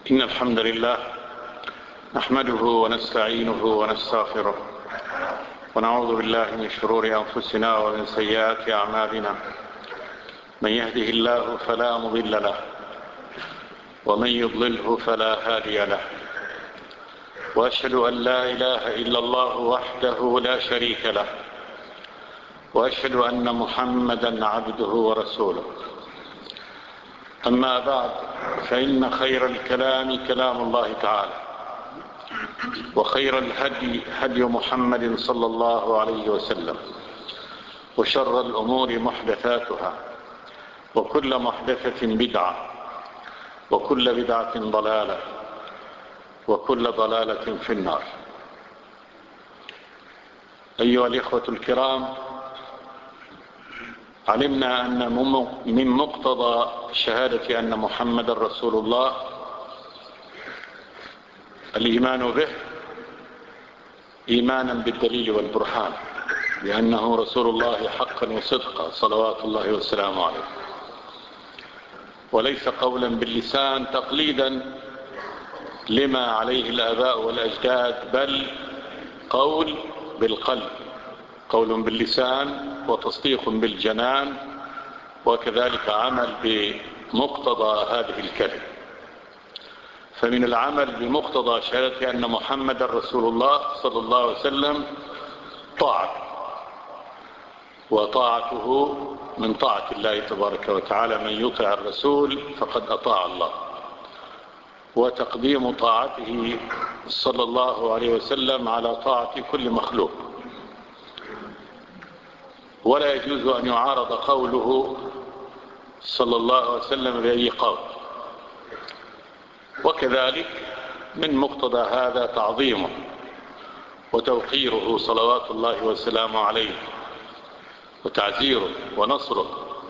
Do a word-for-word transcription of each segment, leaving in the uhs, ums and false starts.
إن الحمد لله نحمده ونستعينه ونستغفره ونعوذ بالله من شرور أنفسنا ومن سيئات أعمالنا. من يهده الله فلا مضل له ومن يضلله فلا هادي له، وأشهد أن لا إله إلا الله وحده لا شريك له، وأشهد أن محمدا عبده ورسوله. أما بعد، فإن خير الكلام كلام الله تعالى، وخير الهدي هدي محمد صلى الله عليه وسلم، وشر الأمور محدثاتها، وكل محدثة بدعة، وكل بدعة ضلالة، وكل ضلالة في النار. أيها الإخوة الكرام، علمنا أن من مقتضى شهادة أن محمد رسول الله الإيمان به إيمانا بالدليل والبرهان، لأنه رسول الله حقا وصدقا صلوات الله والسلام عليه، وليس قولا باللسان تقليدا لما عليه الآباء والأجداد، بل قول بالقلب، قول باللسان وتصديق بالجنان، وكذلك عمل بمقتضى هذه الكلمة. فمن العمل بمقتضى شهادة أن محمد رسول الله صلى الله عليه وسلم طاعة، وطاعته من طاعة الله تبارك وتعالى. من يطع الرسول فقد أطاع الله، وتقديم طاعته صلى الله عليه وسلم على طاعة كل مخلوق، ولا يجوز أن يعارض قوله صلى الله عليه وسلم بأي قول. وكذلك من مقتضى هذا تعظيمه وتوقيره صلوات الله والسلام عليه، وتعزيره ونصره.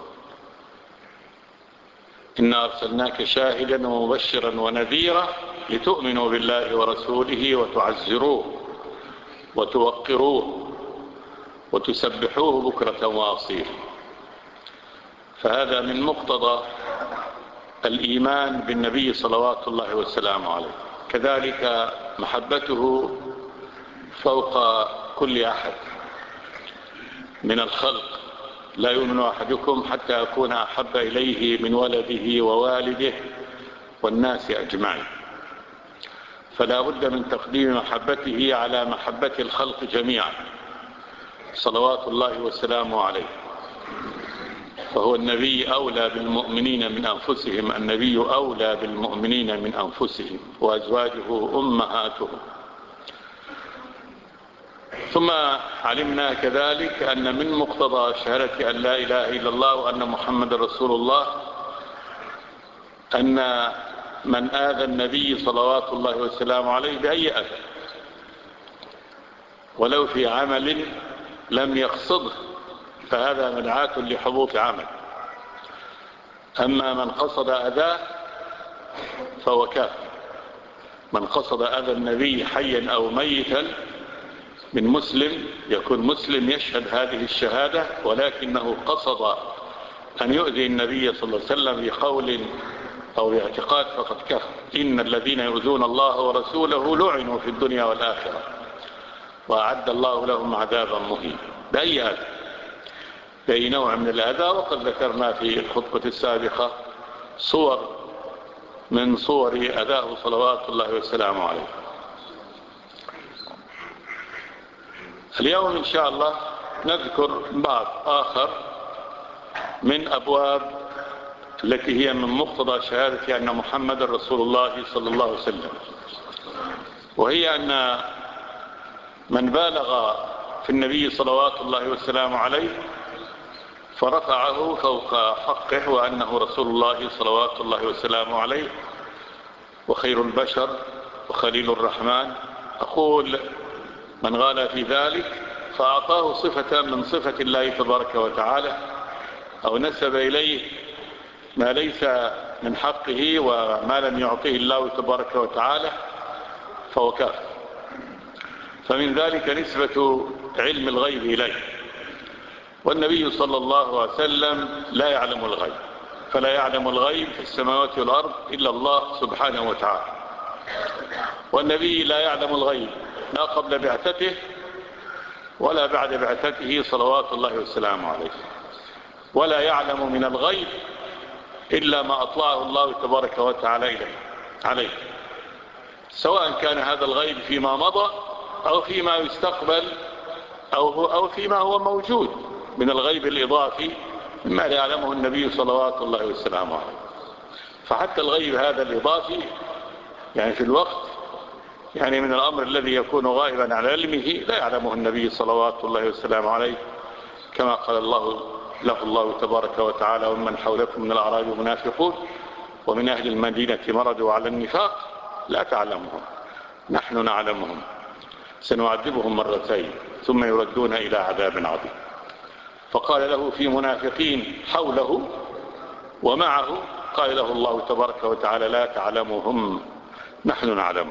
إنا أرسلناك شاهدا ومبشرا ونذيرا لتؤمنوا بالله ورسوله وتعزروه وتوقروه وتسبحوه بكرة وأصيلا. فهذا من مقتضى الإيمان بالنبي صلوات الله والسلام عليه. كذلك محبته فوق كل أحد من الخلق. لا يؤمن أحدكم حتى أكون أحب إليه من ولده ووالده والناس أجمعين. فلا بد من تقديم محبته على محبة الخلق جميعا صلوات الله والسلام عليه. فهو النبي أولى بالمؤمنين من أنفسهم، النبي أولى بالمؤمنين من أنفسهم، وأزواجه أمهاتهم. ثم علمنا كذلك أن من مقتضى شهادة أن لا إله إلا الله وأن محمد رسول الله أن من آذى النبي صلوات الله والسلام عليه بأي أذى، ولو في عمل لم يقصده، فهذا مدعاة لحبوط عمل. أما من قصد أذاه فهو كافر. من قصد أذى النبي حيا أو ميتا من مسلم، يكون مسلم يشهد هذه الشهادة، ولكنه قصد أن يؤذي النبي صلى الله عليه وسلم بقول أو باعتقاد، فقد كفر. إن الذين يؤذون الله ورسوله لعنوا في الدنيا والآخرة وأعد الله لهم عذابا مهينا. بأي أذى، بأي نوع من الأذى. وقد ذكرنا في الخطبة السابقة صور من صور أذاه صلوات الله والسلام عليه. اليوم إن شاء الله نذكر بعض آخر من أبواب التي هي من مقتضى شهادة أن محمد رسول الله صلى الله عليه وسلم، وهي أن من بالغ في النبي صلوات الله والسلام عليه فرفعه فوق حقه، وأنه رسول الله صلوات الله والسلام عليه وخير البشر وخليل الرحمن. أقول من غال في ذلك فأعطاه صفة من صفة الله تبارك وتعالى، أو نسب إليه ما ليس من حقه وما لم يعطيه الله تبارك وتعالى، فهو كافر. فمن ذلك نسبة علم الغيب إليه، والنبي صلى الله عليه وسلم لا يعلم الغيب، فلا يعلم الغيب في السماوات والأرض إلا الله سبحانه وتعالى. والنبي لا يعلم الغيب لا قبل بعثته ولا بعد بعثته صلوات الله والسلام عليه، ولا يعلم من الغيب إلا ما أطلعه الله تبارك وتعالى إليه عليه، سواء كان هذا الغيب فيما مضى أو فيما يستقبل أو, هو أو فيما هو موجود من الغيب الإضافي مما لا يعلمه النبي صلوات الله والسلام عليه. فحتى الغيب هذا الإضافي يعني في الوقت يعني من الأمر الذي يكون غائبا عن علمه لا يعلمه النبي صلوات الله والسلام عليه، كما قال الله له الله تبارك وتعالى: ومن حولكم من الأعراب منافقون ومن أهل المدينة مردوا على النفاق لا تعلمهم نحن نعلمهم سنعذبهم مرتين ثم يردون إلى عذاب عظيم. فقال له في منافقين حوله ومعه، قال له الله تبارك وتعالى: لا تعلمهم نحن نعلمهم.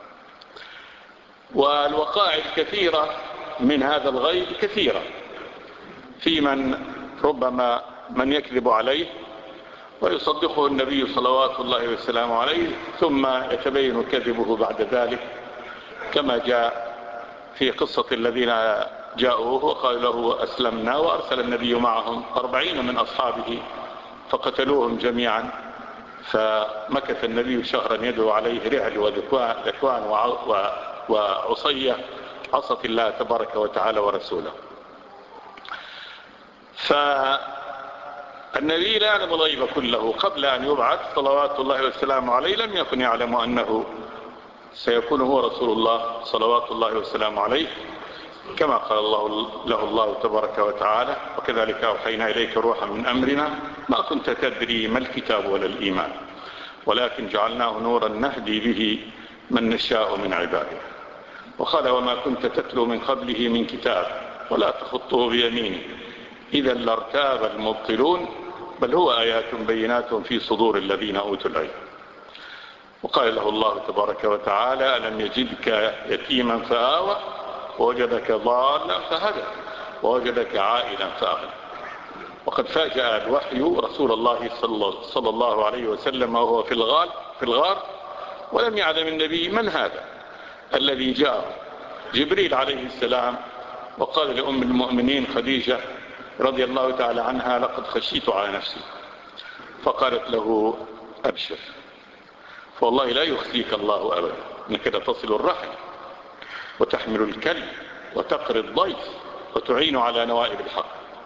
والوقائع الكثيرة من هذا الغيب كثيرة، في من ربما من يكذب عليه ويصدقه النبي صلوات الله والسلام عليه ثم يتبين كذبه بعد ذلك، كما جاء في قصة الذين جاءوه وقال له أسلمنا وأرسل النبي معهم أربعين من أصحابه فقتلوهم جميعا، فمكث النبي شهرا يدعو عليه رعل وذكوان وعصية عصت الله تبارك وتعالى ورسوله. فالنبي لا يعلم الغيب كله قبل أن يبعث صلوات الله والسلام عليه، لم يكن يعلم أنه سيكون هو رسول الله صلوات الله والسلام عليه، كما قال الله له الله تبارك وتعالى: وكذلك أوحينا إليك روحا من أمرنا ما كنت تدري ما الكتاب ولا الإيمان ولكن جعلناه نورا نهدي به من نشاء من عباده. وقال: وما كنت تتلو من قبله من كتاب ولا تخطه بيمينه إذا لارتاب المبطلون بل هو آيات بينات في صدور الذين أوتوا العلم. وقال له الله تبارك وتعالى: ألم يجدك يتيما فآوى ووجدك ضالا فهدى ووجدك عائلا فأغنى. وقد فاجأ الوحي رسول الله صلى الله عليه وسلم وهو في الغار, في الغار ولم يعلم النبي من هذا الذي جاء. جبريل عليه السلام وقال لأم المؤمنين خديجة رضي الله تعالى عنها: لقد خشيت على نفسي. فقالت له: أبشر، فوالله لا يخزيك الله أبدا، إنك لتصل الرحم وتحمل الكلب وتقري الضيف وتعين على نوائب الحق.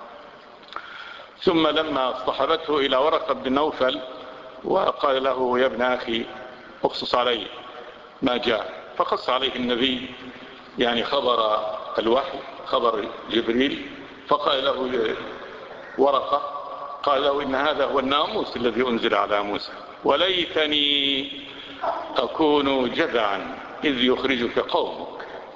ثم لما اصطحبته إلى ورقة بن نوفل وقال له: يا ابن أخي اقصص علي ما جاء، فقص عليه النبي يعني خبر الوحي خبر جبريل. فقال له ورقة قال له: إن هذا هو الناموس الذي أنزل على موسى وليتني أكون جذعا إذ يخرجك قومك.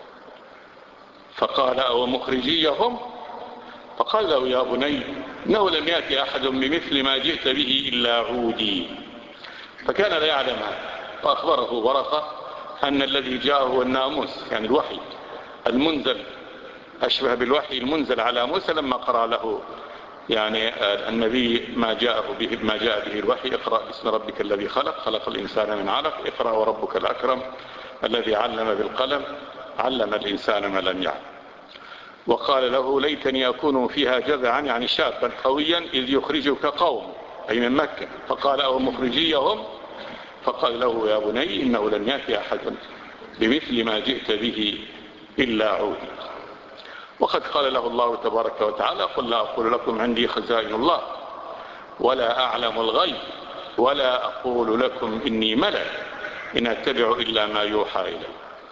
فقال: أو مخرجيهم؟ فقال له: يا بني إنه لم يأتي أحد بمثل ما جئت به إلا عودي. فكان لا يعلم هذا، فأخبره ورقة أن الذي جاءه هو الناموس يعني الوحي المنزل، أشبه بالوحي المنزل على موسى لما قرأ له يعني النبي ما جاء به ما جاء به الوحي: اقرأ باسم ربك الذي خلق خلق الإنسان من علق اقرأ وربك الأكرم الذي علم بالقلم علم الإنسان ما لم يعلم. وقال له: ليتني أكون فيها جذعا يعني شابا قويا إذ يخرجك قوم أي من مكة. فقال: أو مخرجيهم؟ فقال له: يا بني إنه لن يأتي أحد بمثل ما جئت به إلا عودي. وقد قال له الله تبارك وتعالى: قل لا أقول لكم عندي خزائن الله ولا أعلم الغيب ولا أقول لكم إني ملك إن أتبع إلا ما يوحى إلي.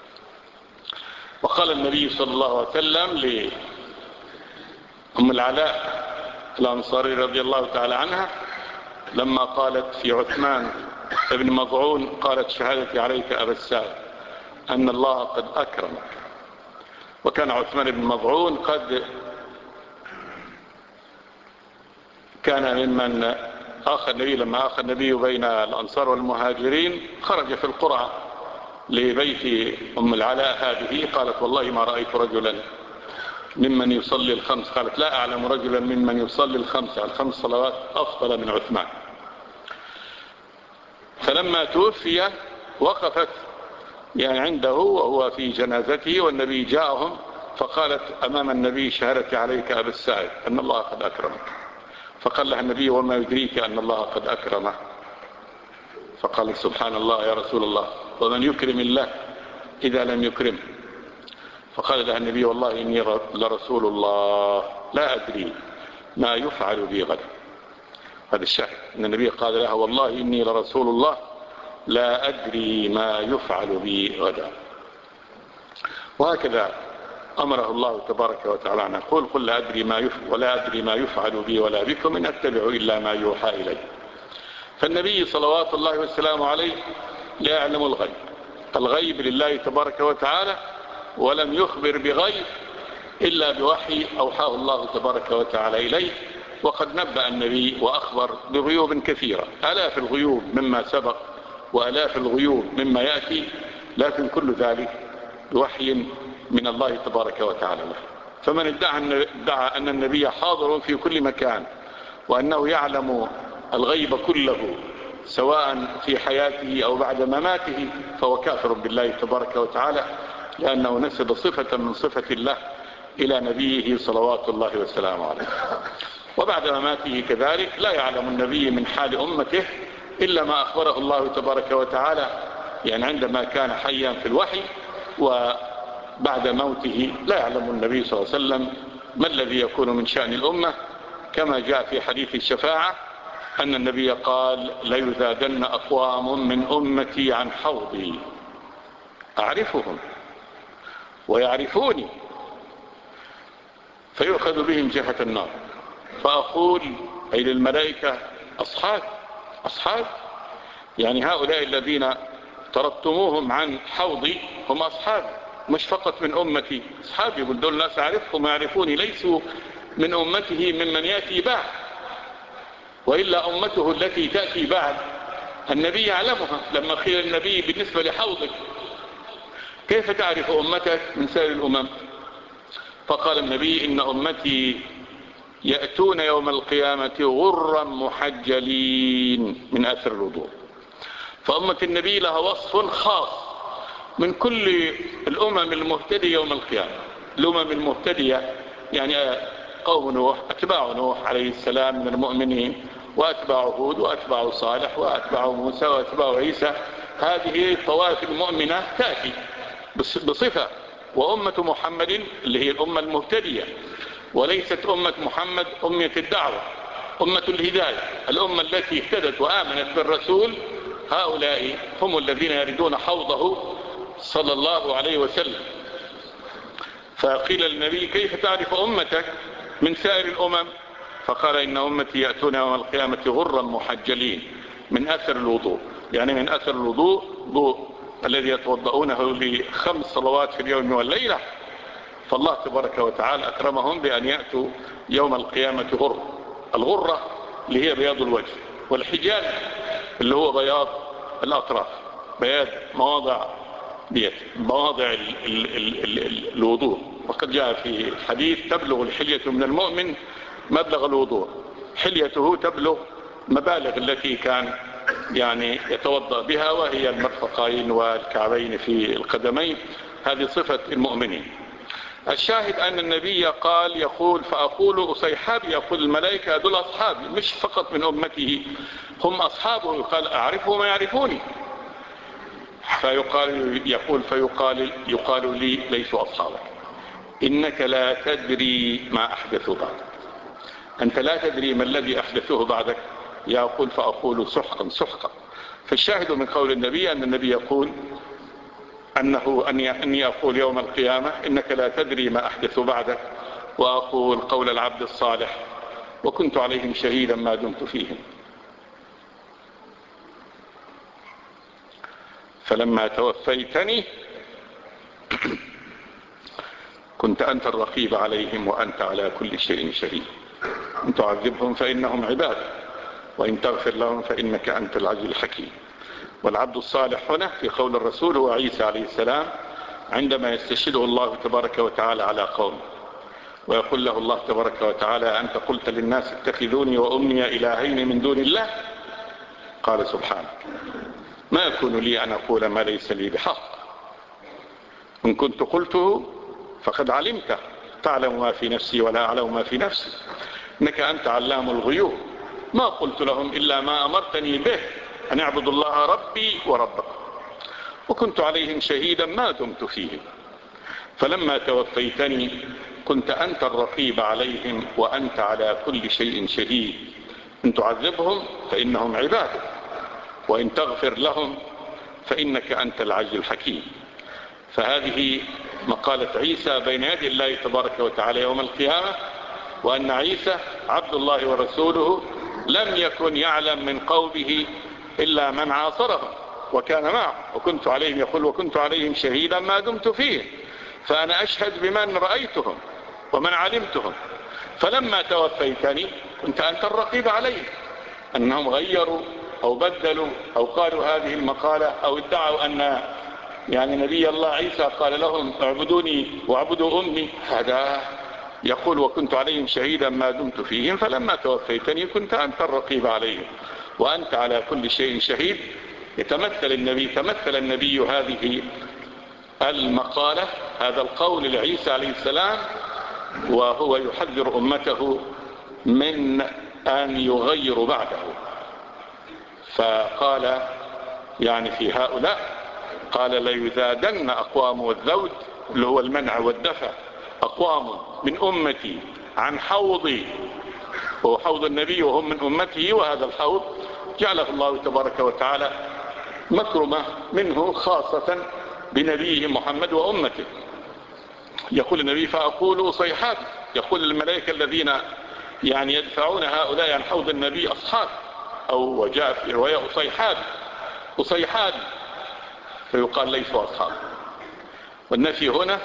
وقال النبي صلى الله عليه وسلم لأم العلاء الأنصاري رضي الله تعالى عنها لما قالت في عثمان ابن مظعون قالت: شهادتي عليك أبا السائب أن الله قد أكرمك. وكان عثمان بن مظعون قد كان ممن آخى النبي لما آخى النبي بين الأنصار والمهاجرين خرج في القرعة لبيت أم العلاء هذه. قالت: والله ما رأيت رجلا ممن يصلي الخمس، قالت: لا أعلم رجلا ممن يصلي الخمس الخمس صلوات أفضل من عثمان. فلما توفي وقفت يعني عنده وهو في جنازته، والنبي جاءهم فقالت أمام النبي شهادتي عليك أبا السائب أن الله قد أكرمك. فقال لها النبي وما يدريك أن الله قد أكرمه؟ فقال سبحان الله يا رسول الله، ومن يكرم الله إذا لم يكرمه؟ فقال لها النبي والله إني لرسول الله لا أدري ما يفعل بي غدا. هذا الشاهد أن النبي قال لها والله إني لرسول الله لا أدري ما يفعل بي غدا. وهكذا أمره الله تبارك وتعالى أن يقول قل لا أدري ما يفعل ولا أدري ما يفعل بي ولا بكم إن أتبع إلا ما يوحى إلي. فالنبي صلوات الله والسلام عليه لا يعلم الغيب، الغيب لله تبارك وتعالى، ولم يخبر بغيب إلا بوحي أوحاه الله تبارك وتعالى إليه. وقد نبأ النبي وأخبر بغيوب كثيرة، آلاف الغيوب مما سبق وآلاف الغيوب مما يأتي، لكن كل ذلك بوحي من الله تبارك وتعالى له. فمن ادعى, ادعى أن النبي حاضر في كل مكان وأنه يعلم الغيب كله سواء في حياته أو بعد مماته فهو كافر بالله تبارك وتعالى، لأنه نسب صفة من صفة الله إلى نبيه صلوات الله والسلام عليه. وبعد مماته كذلك لا يعلم النبي من حال أمته إلا ما أخبره الله تبارك وتعالى، يعني عندما كان حيا في الوحي، وبعد موته لا يعلم النبي صلى الله عليه وسلم ما الذي يكون من شأن الأمة، كما جاء في حديث الشفاعة أن النبي قال ليذادن أقوام من أمتي عن حوضي أعرفهم ويعرفوني فيؤخذ بهم جهة النار، فأقول أي للملائكة أصحاب أصحاب يعني هؤلاء الذين طردتموهم عن حوضي هم أصحاب، مش فقط من أمتي، أصحابي. يقول دول الناس أعرفهم ويعرفوني، ليسوا من أمته ممن يأتي بعد، وإلا أمته التي تأتي بعد النبي يعلمها. لما قيل النبي بالنسبة لحوضك كيف تعرف أمتك من سائر الأمم؟ فقال النبي إن أمتي يأتون يوم القيامة غرا محجلين من أثر الوضوء. فأمة النبي لها وصف خاص من كل الأمم المهتدية يوم القيامة. الأمم المهتدية يعني قوم نوح، أتباع نوح عليه السلام من المؤمنين، وأتباع هود وأتباع صالح وأتباع موسى وأتباع عيسى، هذه الطوائف المؤمنة تأتي بصفة. وأمة محمد اللي هي الأمة المهتدية، وليست أمة محمد أمة الدعوة، أمة الهداية، الأمة التي اهتدت وآمنت بالرسول، هؤلاء هم الذين يردون حوضه صلى الله عليه وسلم. فقيل للنبي كيف تعرف أمتك من سائر الأمم؟ فقال إن أمتي يأتون يوم القيامة غرا محجلين من أثر الوضوء، يعني من أثر الوضوء ضوء الذي يتوضؤونه لخمس صلوات في اليوم والليلة. فالله تبارك وتعالى أكرمهم بأن يأتوا يوم القيامة غر. الغرة اللي هي بياض الوجه، والحجال اللي هو بياض الأطراف، بياض مواضع بيت مواضع ال ال ال ال الوضوء. وقد جاء في الحديث تبلغ الحلية من المؤمن مبلغ الوضوء، حليته تبلغ مبالغ التي كان يعني يتوضأ بها، وهي المرفقين والكعبين في القدمين، هذه صفة المؤمنين. الشاهد أن النبي قال يقول فأقول أصيحابي، يقول الملائكة دول أصحابي مش فقط من أمته، هم أصحابه. يقال أعرفه ما يعرفوني، فيقال يقول فيقال يقال لي ليسوا أصحابك، إنك لا تدري ما أحدثوا بعدك، أنت لا تدري ما الذي أحدثوه بعدك. يقول فأقول سحقا سحقا. فالشاهد من قول النبي أن النبي يقول أنه أني أقول يوم القيامة إنك لا تدري ما أحدث بعدك، وأقول قول العبد الصالح وكنت عليهم شهيدا ما دمت فيهم، فلما توفيتني كنت أنت الرقيب عليهم وأنت على كل شيء شهيد، إن تعذبهم فإنهم عباد وإن تغفر لهم فإنك أنت العزيز الحكيم. والعبد الصالح هنا في قول الرسول هو عيسى عليه السلام، عندما يستشهده الله تبارك وتعالى على قومه ويقول له الله تبارك وتعالى أنت قلت للناس اتخذوني وأمي إلهين من دون الله، قال سبحانك ما يكون لي أن أقول ما ليس لي بحق، إن كنت قلته فقد علمته، تعلم ما في نفسي ولا أعلم ما في نفسي، إنك أنت علام الغيوب. ما قلت لهم إلا ما أمرتني به، أن اعبدوا الله ربي وربكم، وكنت عليهم شهيدا ما دمت فيهم، فلما توفيتني كنت أنت الرقيب عليهم وأنت على كل شيء شهيد. إن تعذبهم فإنهم عبادك، وإن تغفر لهم فإنك أنت العزيز الحكيم. فهذه مقالة عيسى بين يدي الله تبارك وتعالى يوم القيامة، وأن عيسى عبد الله ورسوله لم يكن يعلم من قومه إلا من عاصرهم وكان معه، وكنت عليهم يقول وكنت عليهم شهيدا ما دمت فيه، فأنا أشهد بمن رأيتهم ومن علمتهم، فلما توفيتني كنت أنت الرقيب عليهم، أنهم غيروا أو بدلوا أو قالوا هذه المقالة أو ادعوا أن يعني نبي الله عيسى قال لهم اعبدوني واعبدوا أمي، هذا يقول وكنت عليهم شهيدا ما دمت فيهم، فلما توفيتني كنت أنت الرقيب عليهم وأنت على كل شيء شهيد. يتمثل النبي تمثل النبي هذه المقالة، هذا القول لعيسى عليه السلام، وهو يحذر أمته من أن يغيروا بعده. فقال يعني في هؤلاء قال ليزادن أقوام والذود اللي هو المنع والدفع، أقوام من أمتي عن حوضي، وهو حوض النبي وهم من أمته، وهذا الحوض جعله الله تبارك وتعالى مكرمة منه خاصة بنبيه محمد وأمته. يقول النبي فأقول صيحات، يقول الملائكة الذين يعني يدفعون هؤلاء عن حوض النبي أصحاب، أو وجاء في رواية صيحات وصيحات، فيقال ليسوا أصحاب. والنفي هنا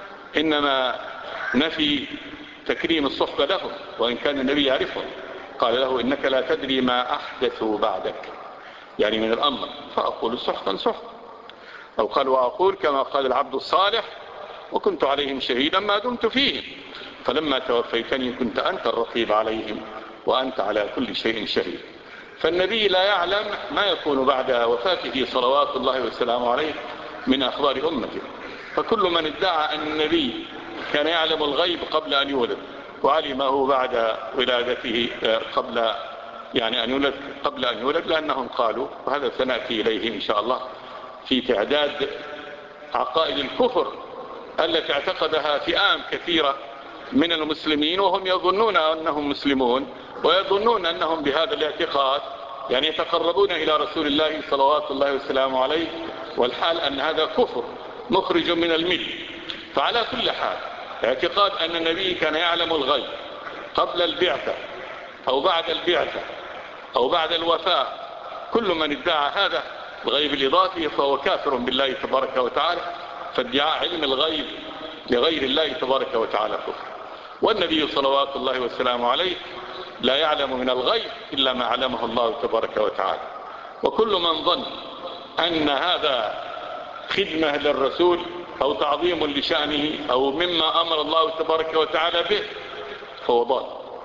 إنما نفي تكريم الصحبة لهم، وإن كان النبي يعرفهم قال له إنك لا تدري ما أحدثوا بعدك، يعني من الأمر، فأقول سحقا سحقا، أو قال وأقول كما قال العبد الصالح وكنت عليهم شهيدا ما دمت فيهم، فلما توفيتني كنت أنت الرقيب عليهم وأنت على كل شيء شهيد. فالنبي لا يعلم ما يكون بعد وفاته صلوات الله وسلامه عليه من أخبار أمته. فكل من ادعى أن النبي كان يعلم الغيب قبل أن يولد وعلمه بعد ولادته قبل يعني أن يولد قبل أن يولد، لأنهم قالوا، وهذا سنأتي إليه إن شاء الله في تعداد عقائد الكفر التي اعتقدها فئام كثيرة من المسلمين، وهم يظنون أنهم مسلمون ويظنون أنهم بهذا الاعتقاد يعني يتقربون إلى رسول الله صلوات الله وسلامه عليه، والحال أن هذا كفر مخرج من الملة. فعلى كل حال اعتقاد أن النبي كان يعلم الغيب قبل البعثة أو بعد البعثة أو بعد الوفاة، كل من ادعى هذا الغيب الإضافي فهو كافر بالله تبارك وتعالى، فادعاء علم الغيب لغير الله تبارك وتعالى كفر. والنبي صلوات الله وسلامه عليه لا يعلم من الغيب إلا ما علمه الله تبارك وتعالى. وكل من ظن أن هذا خدمة للرسول أو تعظيم لشأنه أو مما أمر الله تبارك وتعالى به فهو ضال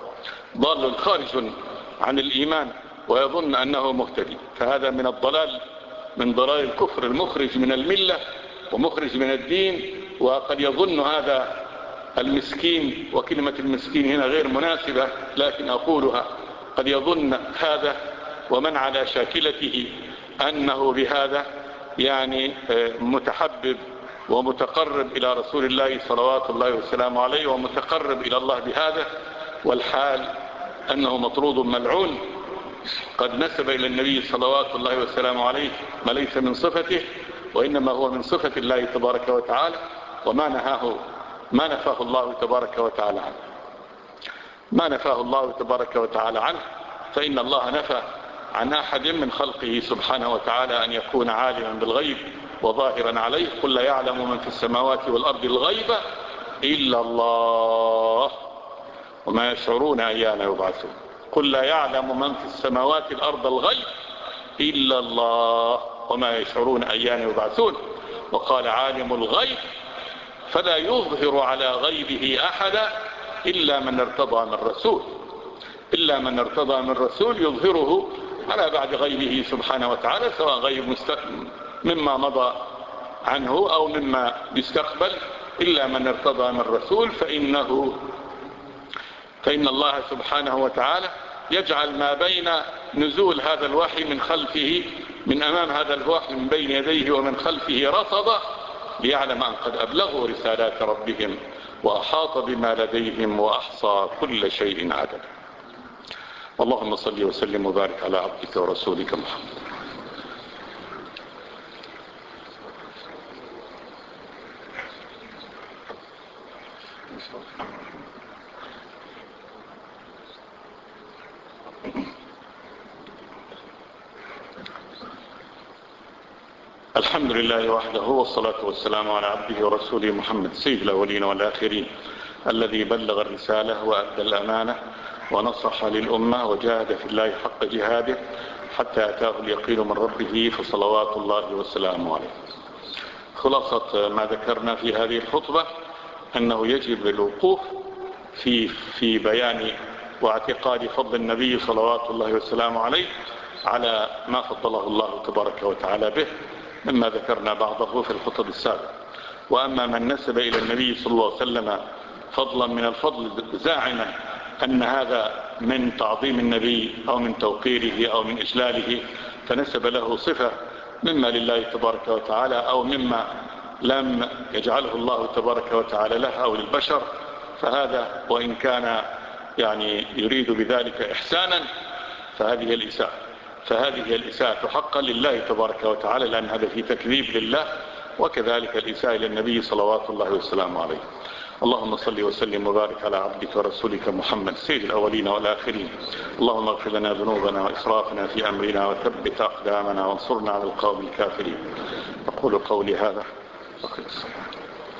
ضال خارج عن الإيمان ويظن أنه مهتدي، فهذا من الضلال من ضلال الكفر المخرج من الملة ومخرج من الدين. وقد يظن هذا المسكين، وكلمة المسكين هنا غير مناسبة لكن أقولها، قد يظن هذا ومن على شاكلته أنه بهذا يعني متحبب ومتقرب إلى رسول الله صلوات الله وسلامه عليه ومتقرب إلى الله بهذا، والحال أنه مطرود ملعون قد نسب إلى النبي صلوات الله وسلامه عليه ما ليس من صفته، وإنما هو من صفة الله تبارك وتعالى، وما نهاه ما نفاه الله تبارك وتعالى عنه ما نفاه الله تبارك وتعالى عنه فإن الله نفى عن أحد من خلقه سبحانه وتعالى أن يكون عالما بالغيب وظاهرا عليه. قل لا يعلم من في السماوات والأرض الغيب إلا الله وما يشعرون أيان يبعثون. قل لا يعلم من في السماوات الأرض الغيب إلا الله وما يشعرون أيان يبعثون. وقال عالم الغيب فلا يظهر على غيبه أحدا إلا من ارتضى من رسول إلا من ارتضى من رسول يظهره على بعد غيبه سبحانه وتعالى، سواء غيب مست... مما مضى عنه أو مما يستقبل، إلا من ارتضى من رسول فإنه فإن الله سبحانه وتعالى يجعل ما بين نزول هذا الوحي من خلفه، من أمام هذا الوحي من بين يديه ومن خلفه رصدا، ليعلم أن قد أبلغوا رسالات ربهم وأحاط بما لديهم وأحصى كل شيء عددا. اللهم صل وسلم وبارك على عبدك ورسولك محمد. الحمد لله وحده، والصلاة والسلام على عبده ورسوله محمد سيد الأولين والآخرين، الذي بلغ الرسالة وأدى الأمانة ونصح للأمة وجاهد في الله حق جهاده حتى أتاه اليقين من ربه، فصلوات الله والسلام عليه. خلاصة ما ذكرنا في هذه الخطبة أنه يجب الوقوف في في بيان واعتقاد فضل النبي صلوات الله والسلام عليه على ما فضله الله تبارك وتعالى به، مما ذكرنا بعضه في الخطب السابقة. وأما من نسب إلى النبي صلى الله عليه وسلم فضلا من الفضل زاعما أن هذا من تعظيم النبي أو من توقيره أو من إجلاله، فنسب له صفة مما لله تبارك وتعالى أو مما لم يجعله الله تبارك وتعالى له أو للبشر، فهذا وإن كان يعني يريد بذلك إحسانا فهذه الإساءة فهذه الإساءة حقا لله تبارك وتعالى، لأن هذا في تكذيب لله، وكذلك الإساءة إلى النبي صلوات الله والسلام عليه. اللهم صل وسلم وبارك على عبدك ورسولك محمد سيد الأولين والآخرين. اللهم اغفر لنا ذنوبنا وإسرافنا في أمرنا وثبت أقدامنا وانصرنا على القوم الكافرين. أقول قولي هذا.